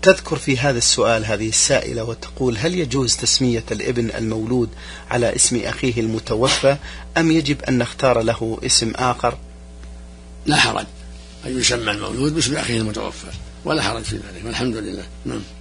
تذكر في هذا السؤال هذه السائلة وتقول: هل يجوز تسمية الابن المولود على اسم أخيه المتوفى أم يجب أن نختار له اسم آخر؟ لا حرج أن يسمى المولود باسم أخيه المتوفى، ولا حرج في ذلك، والحمد لله.